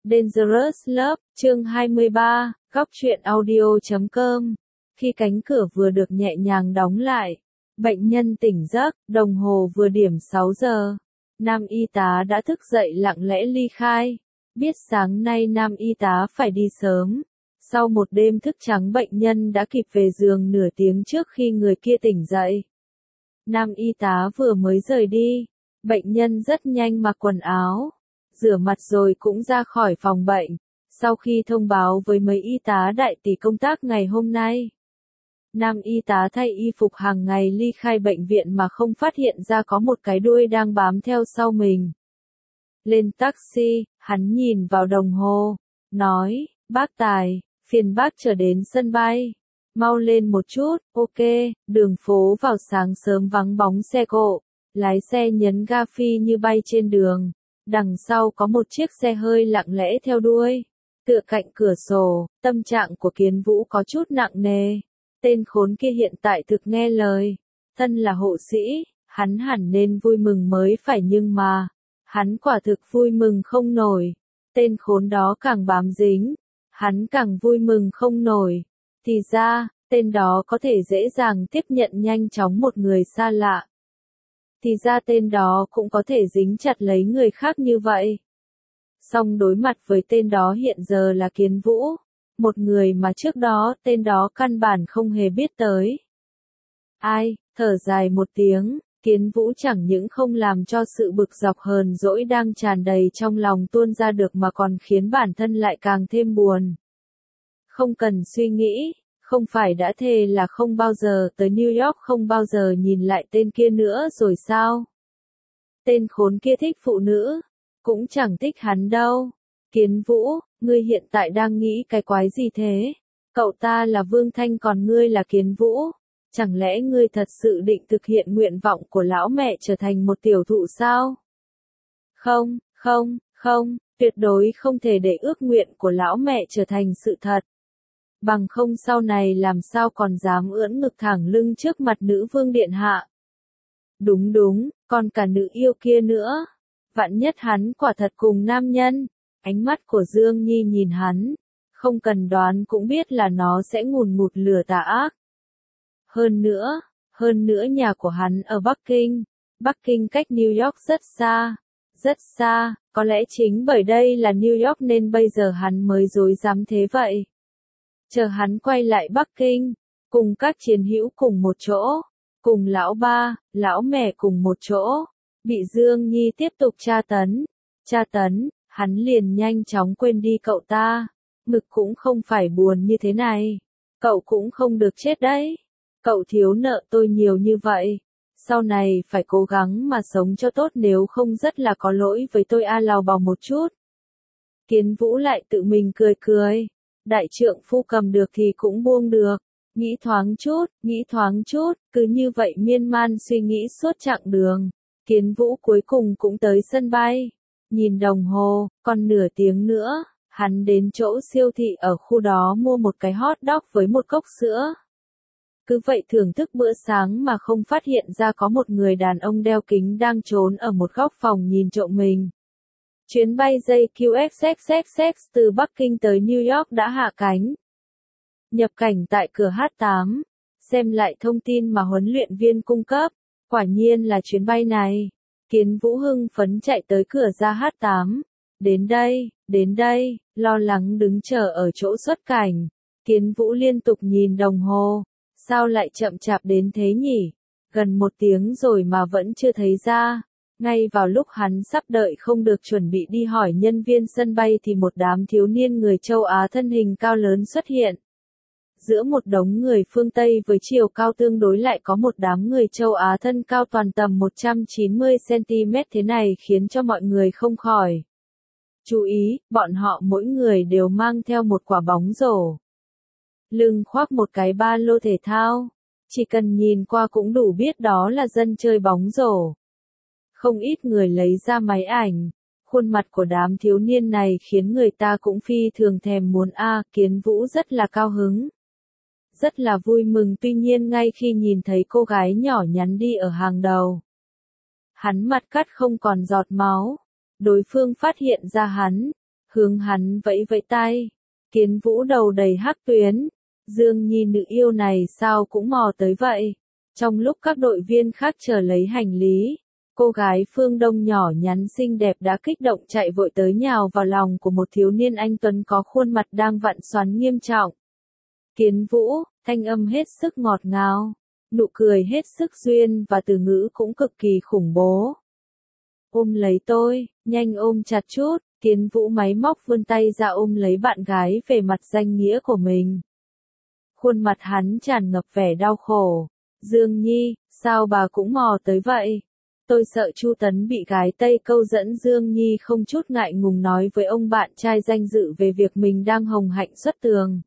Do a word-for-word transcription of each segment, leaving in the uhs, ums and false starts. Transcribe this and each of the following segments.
Dangerous Love, chương hai mươi ba, góc truyện audio chấm com. Khi cánh cửa vừa được nhẹ nhàng đóng lại, bệnh nhân tỉnh giấc, đồng hồ vừa điểm sáu giờ. Nam y tá đã thức dậy lặng lẽ ly khai. Biết sáng nay nam y tá phải đi sớm. Sau một đêm thức trắng bệnh nhân đã kịp về giường nửa tiếng trước khi người kia tỉnh dậy. Nam y tá vừa mới rời đi, bệnh nhân rất nhanh mặc quần áo, rửa mặt rồi cũng ra khỏi phòng bệnh, sau khi thông báo với mấy y tá đại tỷ công tác ngày hôm nay. Nam y tá thay y phục hàng ngày ly khai bệnh viện mà không phát hiện ra có một cái đuôi đang bám theo sau mình. Lên taxi, hắn nhìn vào đồng hồ, nói, bác Tài, phiền bác trở đến sân bay. Mau lên một chút, ok, đường phố vào sáng sớm vắng bóng xe cộ, lái xe nhấn ga phi như bay trên đường. Đằng sau có một chiếc xe hơi lặng lẽ theo đuôi, tựa cạnh cửa sổ, tâm trạng của Kiến Vũ có chút nặng nề. Tên khốn kia hiện tại thực nghe lời, thân là hộ sĩ, hắn hẳn nên vui mừng mới phải nhưng mà, hắn quả thực vui mừng không nổi. Tên khốn đó càng bám dính, hắn càng vui mừng không nổi. Thì ra, tên đó có thể dễ dàng tiếp nhận nhanh chóng một người xa lạ. Thì ra tên đó cũng có thể dính chặt lấy người khác như vậy. Song đối mặt với tên đó hiện giờ là Kiến Vũ, một người mà trước đó tên đó căn bản không hề biết tới. Ai, thở dài một tiếng, Kiến Vũ chẳng những không làm cho sự bực dọc hờn dỗi đang tràn đầy trong lòng tuôn ra được mà còn khiến bản thân lại càng thêm buồn. Không cần suy nghĩ. Không phải đã thề là không bao giờ tới New York, không bao giờ nhìn lại tên kia nữa rồi sao? Tên khốn kia thích phụ nữ, cũng chẳng thích hắn đâu. Kiến Vũ, ngươi hiện tại đang nghĩ cái quái gì thế? Cậu ta là Vương Thanh còn ngươi là Kiến Vũ. Chẳng lẽ ngươi thật sự định thực hiện nguyện vọng của lão mẹ trở thành một tiểu thụ sao? Không, không, không, tuyệt đối không thể để ước nguyện của lão mẹ trở thành sự thật. Bằng không sau này làm sao còn dám ưỡn ngực thẳng lưng trước mặt nữ vương điện hạ. Đúng đúng, còn cả nữ yêu kia nữa. Vạn nhất hắn quả thật cùng nam nhân. Ánh mắt của Dương Nhi nhìn hắn, không cần đoán cũng biết là nó sẽ ngùn ngụt lửa tà ác. Hơn nữa, hơn nữa nhà của hắn ở Bắc Kinh. Bắc Kinh cách New York rất xa, rất xa, có lẽ chính bởi đây là New York nên bây giờ hắn mới dối dám thế vậy. Chờ hắn quay lại Bắc Kinh, cùng các chiến hữu cùng một chỗ, cùng lão ba, lão mẹ cùng một chỗ, bị Dương Nhi tiếp tục tra tấn, tra tấn, hắn liền nhanh chóng quên đi cậu ta, ngực cũng không phải buồn như thế này, cậu cũng không được chết đấy, cậu thiếu nợ tôi nhiều như vậy, sau này phải cố gắng mà sống cho tốt nếu không rất là có lỗi với tôi a lào bào một chút. Kiến Vũ lại tự mình cười cười. Đại trượng phu cầm được thì cũng buông được, nghĩ thoáng chút, nghĩ thoáng chút, cứ như vậy miên man suy nghĩ suốt chặng đường. Kiến Vũ cuối cùng cũng tới sân bay, nhìn đồng hồ, còn nửa tiếng nữa, hắn đến chỗ siêu thị ở khu đó mua một cái hot dog với một cốc sữa. Cứ vậy thưởng thức bữa sáng mà không phát hiện ra có một người đàn ông đeo kính đang trốn ở một góc phòng nhìn trộm mình. Chuyến bay gi quy ích ích ích ích từ Bắc Kinh tới New York đã hạ cánh. Nhập cảnh tại cửa H tám, xem lại thông tin mà huấn luyện viên cung cấp, quả nhiên là chuyến bay này. Kiến Vũ hưng phấn chạy tới cửa ra H tám. Đến đây, đến đây, lo lắng đứng chờ ở chỗ xuất cảnh. Kiến Vũ liên tục nhìn đồng hồ, sao lại chậm chạp đến thế nhỉ? Gần một tiếng rồi mà vẫn chưa thấy ra. Ngay vào lúc hắn sắp đợi không được chuẩn bị đi hỏi nhân viên sân bay thì một đám thiếu niên người châu Á thân hình cao lớn xuất hiện. Giữa một đống người phương Tây với chiều cao tương đối lại có một đám người châu Á thân cao toàn tầm một trăm chín mươi xăng ti mét thế này khiến cho mọi người không khỏi. Chú ý, bọn họ mỗi người đều mang theo một quả bóng rổ. Lưng khoác một cái ba lô thể thao. Chỉ cần nhìn qua cũng đủ biết đó là dân chơi bóng rổ. Không ít người lấy ra máy ảnh, khuôn mặt của đám thiếu niên này khiến người ta cũng phi thường thèm muốn a. Kiến Vũ rất là cao hứng, rất là vui mừng tuy nhiên ngay khi nhìn thấy cô gái nhỏ nhắn đi ở hàng đầu, hắn mặt cắt không còn giọt máu, đối phương phát hiện ra hắn, hướng hắn vẫy vẫy tay. Kiến Vũ đầu đầy hắc tuyến, Dương Nhi nữ yêu này sao cũng mò tới vậy. Trong lúc các đội viên khác chờ lấy hành lý, cô gái phương Đông nhỏ nhắn xinh đẹp đã kích động chạy vội tới nhào vào lòng của một thiếu niên anh tuấn có khuôn mặt đang vặn xoắn nghiêm trọng. Kiến Vũ, thanh âm hết sức ngọt ngào, nụ cười hết sức duyên và từ ngữ cũng cực kỳ khủng bố. Ôm lấy tôi, nhanh ôm chặt chút. Kiến Vũ máy móc vươn tay ra ôm lấy bạn gái về mặt danh nghĩa của mình. Khuôn mặt hắn tràn ngập vẻ đau khổ. Dương Nhi, sao bà cũng mò tới vậy? Tôi sợ Chu Tấn bị gái Tây câu dẫn. Dương Nhi không chút ngại ngùng nói với ông bạn trai danh dự về việc mình đang hồng hạnh xuất tường.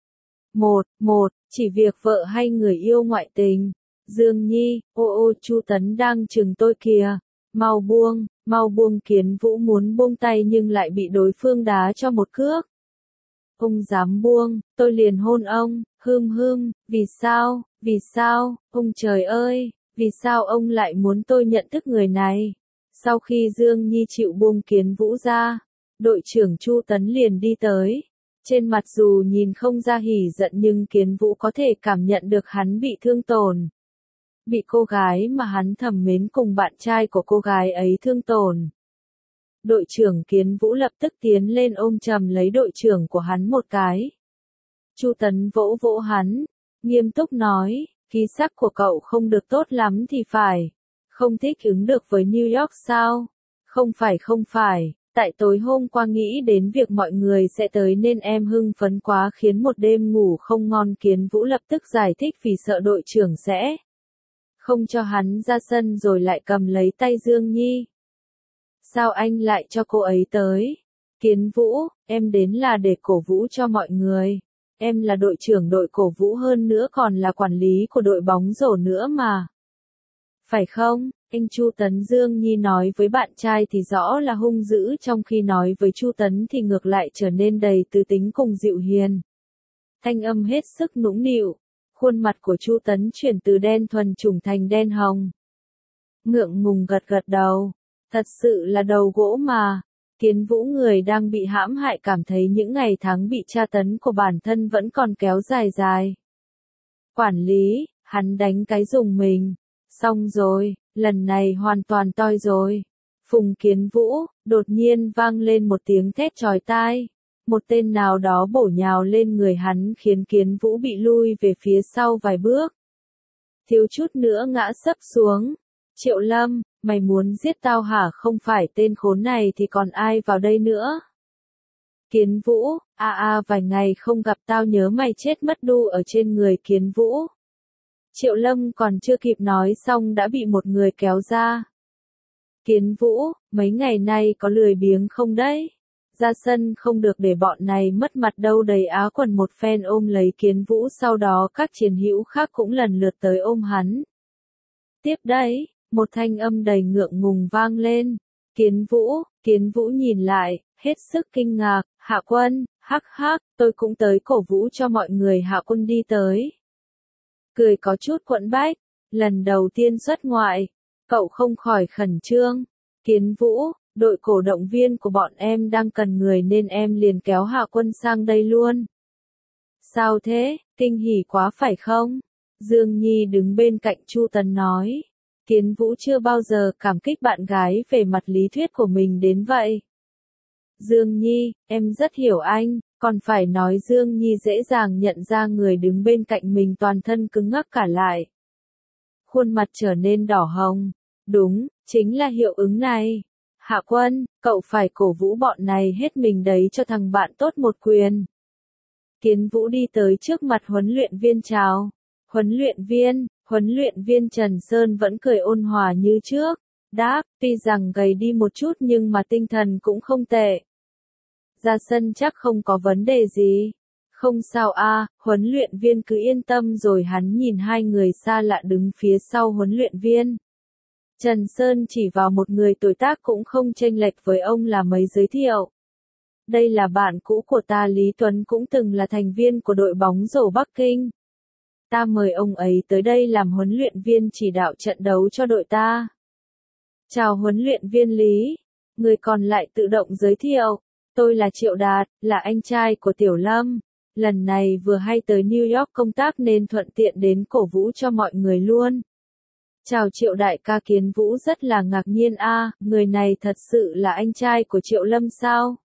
Một, một, chỉ việc vợ hay người yêu ngoại tình. Dương Nhi, ô ô Chu Tấn đang chừng tôi kìa. Mau buông, mau buông. Kiến Vũ muốn buông tay nhưng lại bị đối phương đá cho một cước. Ông dám buông, tôi liền hôn ông, hưm hưm, vì sao, vì sao, ông trời ơi, vì sao ông lại muốn tôi nhận thức người này? Sau khi Dương Nhi chịu buông Kiến Vũ ra, đội trưởng Chu Tấn liền đi tới. Trên mặt dù nhìn không ra hỉ giận nhưng Kiến Vũ có thể cảm nhận được hắn bị thương tổn. Bị cô gái mà hắn thầm mến cùng bạn trai của cô gái ấy thương tổn. Đội trưởng Kiến Vũ lập tức tiến lên ôm chầm lấy đội trưởng của hắn một cái. Chu Tấn vỗ vỗ hắn, nghiêm túc nói, khí sắc của cậu không được tốt lắm thì phải. Không thích ứng được với New York sao? Không phải không phải, tại tối hôm qua nghĩ đến việc mọi người sẽ tới nên em hưng phấn quá khiến một đêm ngủ không ngon. Kiến Vũ lập tức giải thích vì sợ đội trưởng sẽ không cho hắn ra sân rồi lại cầm lấy tay Dương Nhi. Sao anh lại cho cô ấy tới? Kiến Vũ, em đến là để cổ vũ cho mọi người. Em là đội trưởng đội cổ vũ hơn nữa còn là quản lý của đội bóng rổ nữa mà. Phải không? Anh Chu Tấn. Dương Nhi nói với bạn trai thì rõ là hung dữ, trong khi nói với Chu Tấn thì ngược lại trở nên đầy tư tính cùng dịu hiền. Thanh âm hết sức nũng nịu. Khuôn mặt của Chu Tấn chuyển từ đen thuần chủng thành đen hồng. Ngượng ngùng gật gật đầu. Thật sự là đầu gỗ mà. Kiến Vũ người đang bị hãm hại cảm thấy những ngày tháng bị tra tấn của bản thân vẫn còn kéo dài dài. Quản lý, hắn đánh cái dùng mình. Xong rồi, lần này hoàn toàn toi rồi. Phùng Kiến Vũ, đột nhiên vang lên một tiếng thét chói tai. Một tên nào đó bổ nhào lên người hắn khiến Kiến Vũ bị lui về phía sau vài bước. Thiếu chút nữa ngã sấp xuống. Triệu Lâm, mày muốn giết tao hả? Không phải tên khốn này thì còn ai vào đây nữa? Kiến Vũ, a a vài ngày không gặp tao nhớ mày chết mất đu ở trên người. Kiến Vũ. Triệu Lâm còn chưa kịp nói xong đã bị một người kéo ra. Kiến Vũ, mấy ngày nay có lười biếng không đấy? Ra sân không được để bọn này mất mặt đâu. Đầy áo quần một phen ôm lấy Kiến Vũ, sau đó các chiến hữu khác cũng lần lượt tới ôm hắn. Tiếp đấy, một thanh âm đầy ngượng ngùng vang lên. Kiến Vũ, Kiến Vũ nhìn lại, hết sức kinh ngạc, Hạ Quân, hắc hắc, tôi cũng tới cổ vũ cho mọi người. Hạ Quân đi tới. Cười có chút quẫn bách, lần đầu tiên xuất ngoại, cậu không khỏi khẩn trương. Kiến Vũ, đội cổ động viên của bọn em đang cần người nên em liền kéo Hạ Quân sang đây luôn. Sao thế, kinh hỉ quá phải không? Dương Nhi đứng bên cạnh Chu Tấn nói. Kiến Vũ chưa bao giờ cảm kích bạn gái về mặt lý thuyết của mình đến vậy. Dương Nhi, em rất hiểu anh, còn phải nói. Dương Nhi dễ dàng nhận ra người đứng bên cạnh mình toàn thân cứng ngắc cả lại. Khuôn mặt trở nên đỏ hồng. Đúng, chính là hiệu ứng này. Hạ Quân, cậu phải cổ vũ bọn này hết mình đấy, cho thằng bạn tốt một quyền. Kiến Vũ đi tới trước mặt huấn luyện viên chào. Huấn luyện viên, huấn luyện viên Trần Sơn vẫn cười ôn hòa như trước. Đáp, tuy rằng gầy đi một chút nhưng mà tinh thần cũng không tệ. Ra sân chắc không có vấn đề gì. Không sao a, huấn luyện viên cứ yên tâm rồi. Hắn nhìn hai người xa lạ đứng phía sau huấn luyện viên. Trần Sơn chỉ vào một người tuổi tác cũng không chênh lệch với ông là mấy, giới thiệu. Đây là bạn cũ của ta, Lý Tuấn, cũng từng là thành viên của đội bóng rổ Bắc Kinh. Ta mời ông ấy tới đây làm huấn luyện viên chỉ đạo trận đấu cho đội ta. Chào huấn luyện viên Lý. Người còn lại tự động giới thiệu. Tôi là Triệu Đạt, là anh trai của Tiểu Lâm. Lần này vừa hay tới New York công tác nên thuận tiện đến cổ vũ cho mọi người luôn. Chào Triệu đại ca. Kiến Vũ rất là ngạc nhiên. A, người này thật sự là anh trai của Triệu Lâm sao?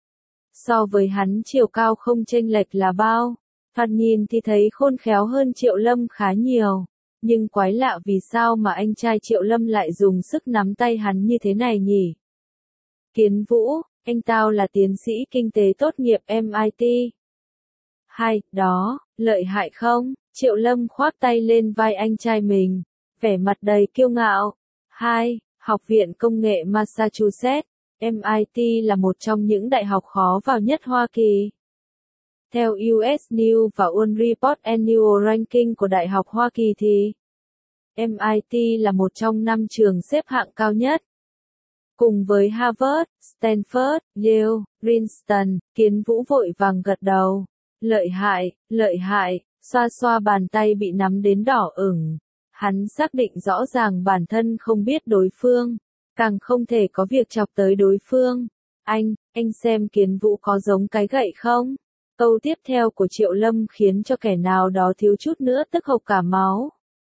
So với hắn chiều cao không chênh lệch là bao. Thoạt nhìn thì thấy khôn khéo hơn Triệu Lâm khá nhiều. Nhưng quái lạ vì sao mà anh trai Triệu Lâm lại dùng sức nắm tay hắn như thế này nhỉ? Kiến Vũ, anh tao là tiến sĩ kinh tế tốt nghiệp em i tê. Hai, đó, lợi hại không? Triệu Lâm khoác tay lên vai anh trai mình, vẻ mặt đầy kiêu ngạo. Hai, Học viện Công nghệ Massachusetts, em i tê là một trong những đại học khó vào nhất Hoa Kỳ. Theo u ét News và One Report Annual Ranking của Đại học Hoa Kỳ thì em i tê là một trong năm trường xếp hạng cao nhất. Cùng với Harvard, Stanford, Yale, Princeton, Kiến Vũ vội vàng gật đầu. Lợi hại, lợi hại, xoa xoa bàn tay bị nắm đến đỏ ửng. Hắn xác định rõ ràng bản thân không biết đối phương, càng không thể có việc chọc tới đối phương. Anh, anh xem Kiến Vũ có giống cái gậy không? Câu tiếp theo của Triệu Lâm khiến cho kẻ nào đó thiếu chút nữa tức hộc cả máu.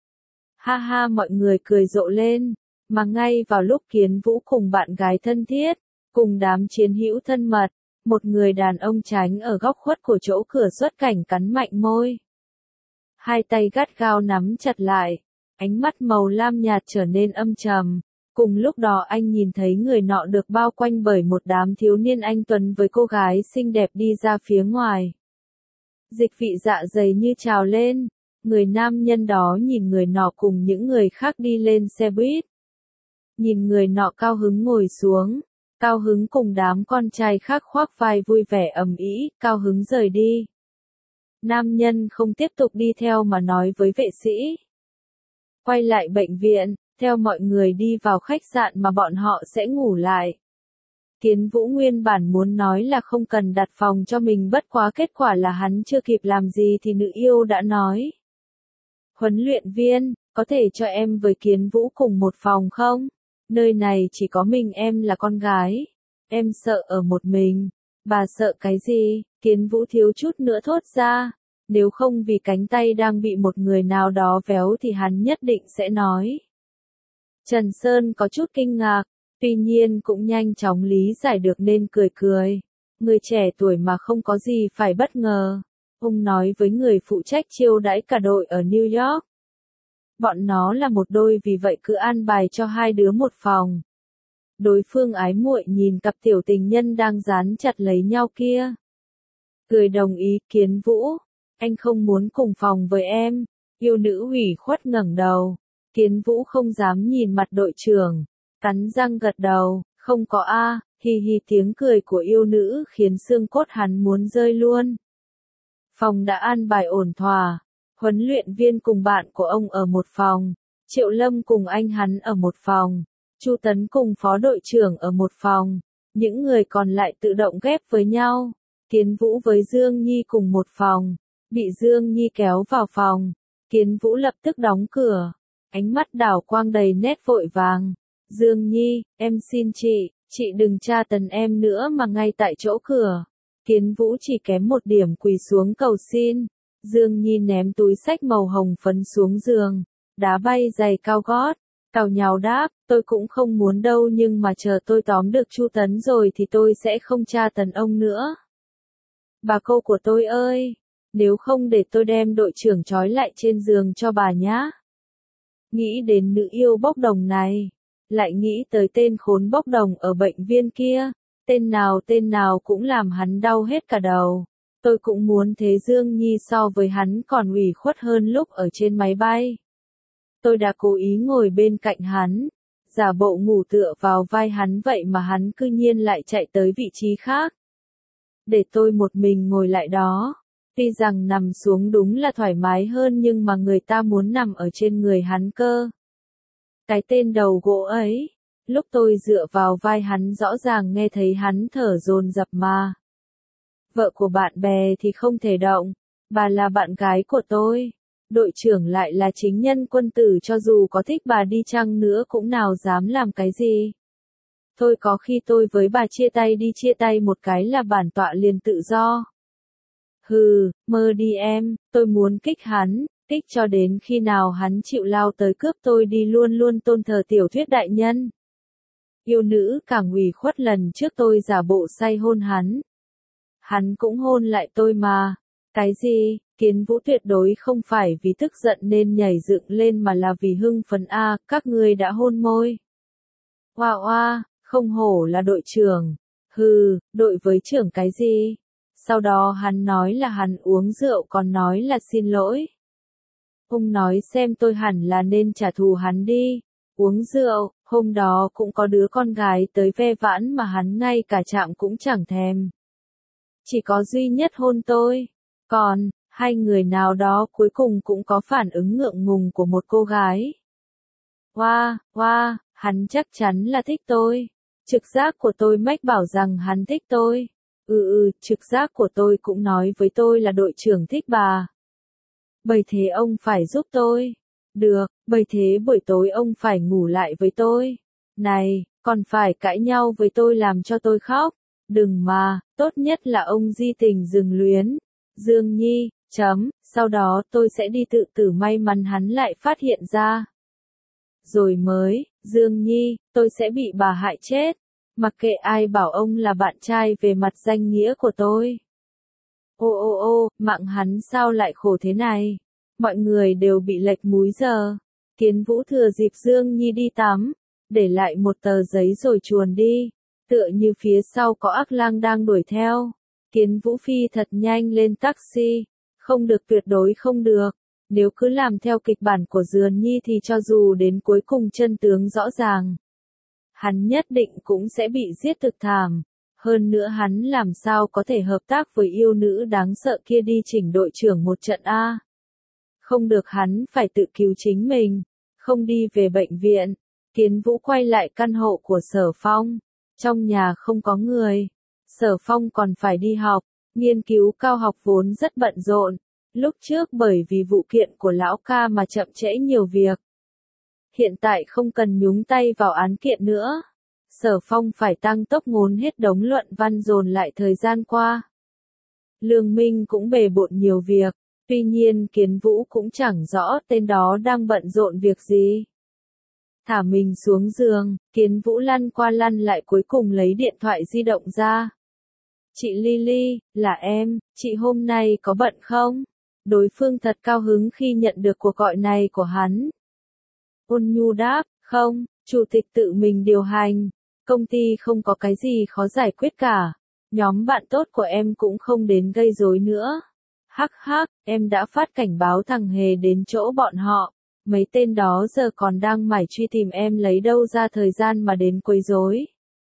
Ha ha, mọi người cười rộ lên, mà ngay vào lúc Kiến Vũ cùng bạn gái thân thiết, cùng đám chiến hữu thân mật, một người đàn ông tránh ở góc khuất của chỗ cửa xuất cảnh cắn mạnh môi. Hai tay gắt gao nắm chặt lại, ánh mắt màu lam nhạt trở nên âm trầm. Cùng lúc đó anh nhìn thấy người nọ được bao quanh bởi một đám thiếu niên anh tuấn với cô gái xinh đẹp đi ra phía ngoài. Dịch vị dạ dày như trào lên, người nam nhân đó nhìn người nọ cùng những người khác đi lên xe buýt. Nhìn người nọ cao hứng ngồi xuống, cao hứng cùng đám con trai khác khoác vai vui vẻ ầm ĩ, cao hứng rời đi. Nam nhân không tiếp tục đi theo mà nói với vệ sĩ. Quay lại bệnh viện, theo mọi người đi vào khách sạn mà bọn họ sẽ ngủ lại. Kiến Vũ nguyên bản muốn nói là không cần đặt phòng cho mình, bất quá kết quả là hắn chưa kịp làm gì thì nữ yêu đã nói. Huấn luyện viên, có thể cho em với Kiến Vũ cùng một phòng không? Nơi này chỉ có mình em là con gái. Em sợ ở một mình. Bà sợ cái gì? Kiến Vũ thiếu chút nữa thốt ra. Nếu không vì cánh tay đang bị một người nào đó véo thì hắn nhất định sẽ nói. Trần Sơn có chút kinh ngạc, tuy nhiên cũng nhanh chóng lý giải được nên cười cười. Người trẻ tuổi mà không có gì phải bất ngờ. Ông nói với người phụ trách chiêu đãi cả đội ở New York. Bọn nó là một đôi vì vậy cứ an bài cho hai đứa một phòng. Đối phương ái muội nhìn cặp tiểu tình nhân đang dán chặt lấy nhau kia. Cười đồng ý. Kiến Vũ, anh không muốn cùng phòng với em. Yêu nữ ủy khuất ngẩng đầu. Kiến Vũ không dám nhìn mặt đội trưởng, cắn răng gật đầu, không có a, hi hi. Tiếng cười của yêu nữ khiến xương cốt hắn muốn rơi luôn. Phòng đã an bài ổn thỏa, huấn luyện viên cùng bạn của ông ở một phòng, Triệu Lâm cùng anh hắn ở một phòng, Chu Tấn cùng phó đội trưởng ở một phòng, những người còn lại tự động ghép với nhau. Kiến Vũ với Dương Nhi cùng một phòng, bị Dương Nhi kéo vào phòng, Kiến Vũ lập tức đóng cửa. Ánh mắt đảo quang đầy nét vội vàng. Dương Nhi, em xin chị, chị đừng tra tấn em nữa mà ngay tại chỗ cửa. Kiến Vũ chỉ kém một điểm quỳ xuống cầu xin. Dương Nhi ném túi xách màu hồng phấn xuống giường, đá bay giày cao gót, cào nhào đáp, tôi cũng không muốn đâu nhưng mà chờ tôi tóm được Chu Tấn rồi thì tôi sẽ không tra tấn ông nữa. Bà cô của tôi ơi, nếu không để tôi đem đội trưởng trói lại trên giường cho bà nhá. Nghĩ đến nữ yêu bốc đồng này, lại nghĩ tới tên khốn bốc đồng ở bệnh viện kia, tên nào tên nào cũng làm hắn đau hết cả đầu. Tôi cũng muốn thế. Dương Nhi so với hắn còn ủy khuất hơn lúc ở trên máy bay. Tôi đã cố ý ngồi bên cạnh hắn, giả bộ ngủ tựa vào vai hắn vậy mà hắn cư nhiên lại chạy tới vị trí khác. Để tôi một mình ngồi lại đó. Tuy rằng nằm xuống đúng là thoải mái hơn nhưng mà người ta muốn nằm ở trên người hắn cơ. Cái tên đầu gỗ ấy, lúc tôi dựa vào vai hắn rõ ràng nghe thấy hắn thở dồn dập mà. Vợ của bạn bè thì không thể động, bà là bạn gái của tôi. Đội trưởng lại là chính nhân quân tử, cho dù có thích bà đi chăng nữa cũng nào dám làm cái gì. Tôi có khi tôi với bà chia tay đi chia tay một cái là bản tọa liền tự do. Hừ, mơ đi em, tôi muốn kích hắn, kích cho đến khi nào hắn chịu lao tới cướp tôi đi luôn luôn tôn thờ tiểu thuyết đại nhân. Yêu nữ càng ủy khuất lần trước tôi giả bộ say hôn hắn. Hắn cũng hôn lại tôi mà. Cái gì, Kiến Vũ tuyệt đối không phải vì tức giận nên nhảy dựng lên mà là vì hưng phấn a, các ngươi đã hôn môi. Oa oa, không hổ là đội trưởng. Hừ, đội với trưởng cái gì? Sau đó hắn nói là hắn uống rượu còn nói là xin lỗi. Ông nói xem tôi hẳn là nên trả thù hắn đi. Uống rượu, hôm đó cũng có đứa con gái tới ve vãn mà hắn ngay cả chạm cũng chẳng thèm. Chỉ có duy nhất hôn tôi. Còn, hai người nào đó cuối cùng cũng có phản ứng ngượng ngùng của một cô gái. Hoa, hoa, hắn chắc chắn là thích tôi. Trực giác của tôi mách bảo rằng hắn thích tôi. Ừ ừ, trực giác của tôi cũng nói với tôi là đội trưởng thích bà. Bởi thế ông phải giúp tôi. Được, bởi thế buổi tối ông phải ngủ lại với tôi. Này, còn phải cãi nhau với tôi làm cho tôi khóc. Đừng mà, tốt nhất là ông di tình dừng luyến. Dương Nhi, chấm, sau đó tôi sẽ đi tự tử may mắn hắn lại phát hiện ra. Rồi mới, Dương Nhi, tôi sẽ bị bà hại chết. Mặc kệ ai bảo ông là bạn trai về mặt danh nghĩa của tôi. Ô ô ô, mạng hắn sao lại khổ thế này? Mọi người đều bị lệch múi giờ. Kiến Vũ thừa dịp Dương Nhi đi tắm, để lại một tờ giấy rồi chuồn đi. Tựa như phía sau có ác lang đang đuổi theo. Kiến Vũ phi thật nhanh lên taxi. Không được, tuyệt đối không được. Nếu cứ làm theo kịch bản của Dườn Nhi thì cho dù đến cuối cùng chân tướng rõ ràng, hắn nhất định cũng sẽ bị giết thực thảm. Hơn nữa hắn làm sao có thể hợp tác với yêu nữ đáng sợ kia đi chỉnh đội trưởng một trận a? Không được, hắn phải tự cứu chính mình, không đi về bệnh viện. Kiến Vũ quay lại căn hộ của Sở Phong. Trong nhà không có người. Sở Phong còn phải đi học, nghiên cứu cao học vốn rất bận rộn. Lúc trước bởi vì vụ kiện của lão ca mà chậm trễ nhiều việc. Hiện tại không cần nhúng tay vào án kiện nữa. Sở Phong phải tăng tốc ngốn hết đống luận văn dồn lại thời gian qua. Lương Minh cũng bề bộn nhiều việc, tuy nhiên Kiến Vũ cũng chẳng rõ tên đó đang bận rộn việc gì. Thả mình xuống giường, Kiến Vũ lăn qua lăn lại cuối cùng lấy điện thoại di động ra. Chị Lily, là em, chị hôm nay có bận không? Đối phương thật cao hứng khi nhận được cuộc gọi này của hắn. Ôn nhu đáp, không, chủ tịch tự mình điều hành, công ty không có cái gì khó giải quyết cả, nhóm bạn tốt của em cũng không đến gây rối nữa. Hắc hắc, em đã phát cảnh báo thằng Hề đến chỗ bọn họ, mấy tên đó giờ còn đang mải truy tìm em, lấy đâu ra thời gian mà đến quấy rối.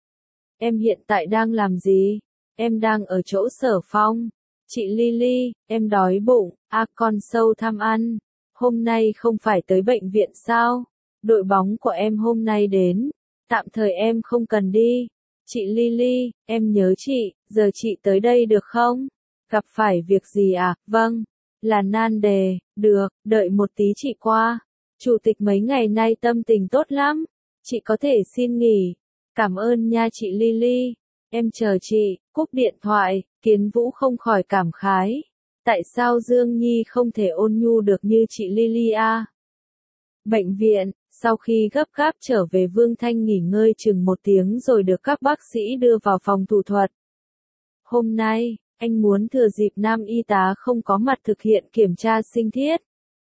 Em hiện tại đang làm gì? Em đang ở chỗ Sở Phong. Chị Lily, em đói bụng, à con sâu tham ăn. Hôm nay không phải tới bệnh viện sao? Đội bóng của em hôm nay đến. Tạm thời em không cần đi. Chị Lily, em nhớ chị, giờ chị tới đây được không? Gặp phải việc gì à? Vâng, là nan đề, được, đợi một tí chị qua. Chủ tịch mấy ngày nay tâm tình tốt lắm. Chị có thể xin nghỉ. Cảm ơn nha chị Lily. Em chờ chị, cúp điện thoại. Kiến Vũ không khỏi cảm khái. Tại sao Dương Nhi không thể ôn nhu được như chị Lily a? Bệnh viện, sau khi gấp gáp trở về Vương Thanh nghỉ ngơi chừng một tiếng rồi được các bác sĩ đưa vào phòng thủ thuật. Hôm nay, anh muốn thừa dịp nam y tá không có mặt thực hiện kiểm tra sinh thiết.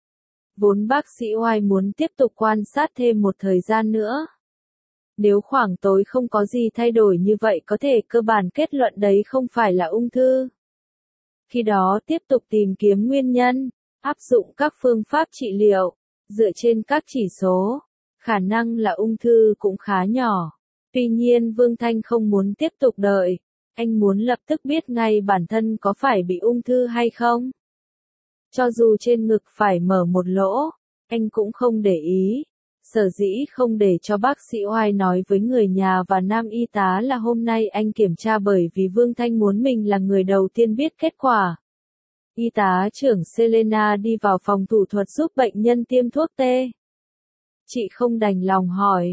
Vốn bác sĩ Oai muốn tiếp tục quan sát thêm một thời gian nữa. Nếu khoảng tối không có gì thay đổi như vậy có thể cơ bản kết luận đấy không phải là ung thư. Khi đó tiếp tục tìm kiếm nguyên nhân, áp dụng các phương pháp trị liệu, dựa trên các chỉ số, khả năng là ung thư cũng khá nhỏ. Tuy nhiên Vương Thanh không muốn tiếp tục đợi, anh muốn lập tức biết ngay bản thân có phải bị ung thư hay không. Cho dù trên ngực phải mở một lỗ, anh cũng không để ý. Sở dĩ không để cho bác sĩ Oai nói với người nhà và nam y tá là hôm nay anh kiểm tra bởi vì Vương Thanh muốn mình là người đầu tiên biết kết quả. Y tá trưởng Selena đi vào phòng thủ thuật giúp bệnh nhân tiêm thuốc tê. Chị không đành lòng hỏi,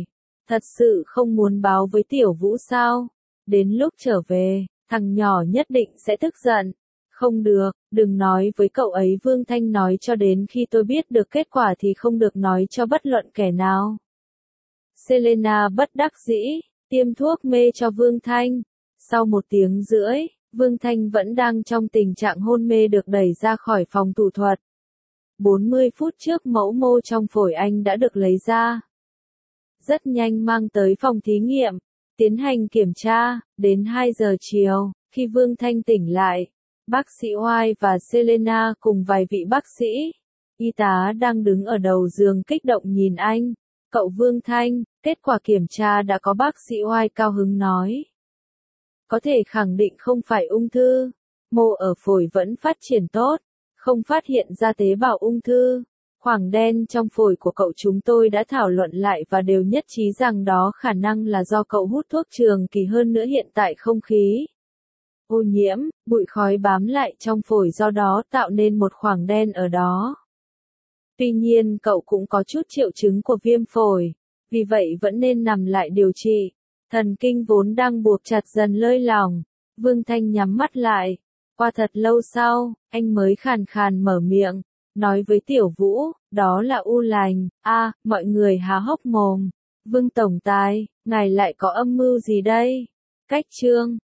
Thật sự không muốn báo với Tiểu Vũ sao? Đến lúc trở về, thằng nhỏ nhất định sẽ tức giận. Không được, đừng nói với cậu ấy, Vương Thanh nói, cho đến khi tôi biết được kết quả thì không được nói cho bất luận kẻ nào. Selena bất đắc dĩ, tiêm thuốc mê cho Vương Thanh. Sau một tiếng rưỡi, Vương Thanh vẫn đang trong tình trạng hôn mê được đẩy ra khỏi phòng thủ thuật. bốn mươi phút trước mẫu mô trong phổi anh đã được lấy ra. Rất nhanh mang tới phòng thí nghiệm, tiến hành kiểm tra, đến hai giờ chiều, khi Vương Thanh tỉnh lại, bác sĩ Oai và Selena cùng vài vị bác sĩ, y tá đang đứng ở đầu giường kích động nhìn anh. Cậu Vương Thanh, kết quả kiểm tra đã có, bác sĩ Oai cao hứng nói. Có thể khẳng định không phải ung thư, mô ở phổi vẫn phát triển tốt, không phát hiện ra tế bào ung thư. Khoảng đen trong phổi của cậu chúng tôi đã thảo luận lại và đều nhất trí rằng đó khả năng là do cậu hút thuốc trường kỳ, hơn nữa hiện tại không khí ô nhiễm, bụi khói bám lại trong phổi, do đó tạo nên một khoảng đen ở đó. Tuy nhiên cậu cũng có chút triệu chứng của viêm phổi, vì vậy vẫn nên nằm lại điều trị. Thần kinh vốn đang buộc chặt dần lơi lỏng, Vương Thanh nhắm mắt lại. Qua thật lâu sau, anh mới khàn khàn mở miệng, nói với Tiểu Vũ, đó là u lành. A, mọi người há hốc mồm. Vương tổng tài, ngài lại có âm mưu gì đây? Cách chương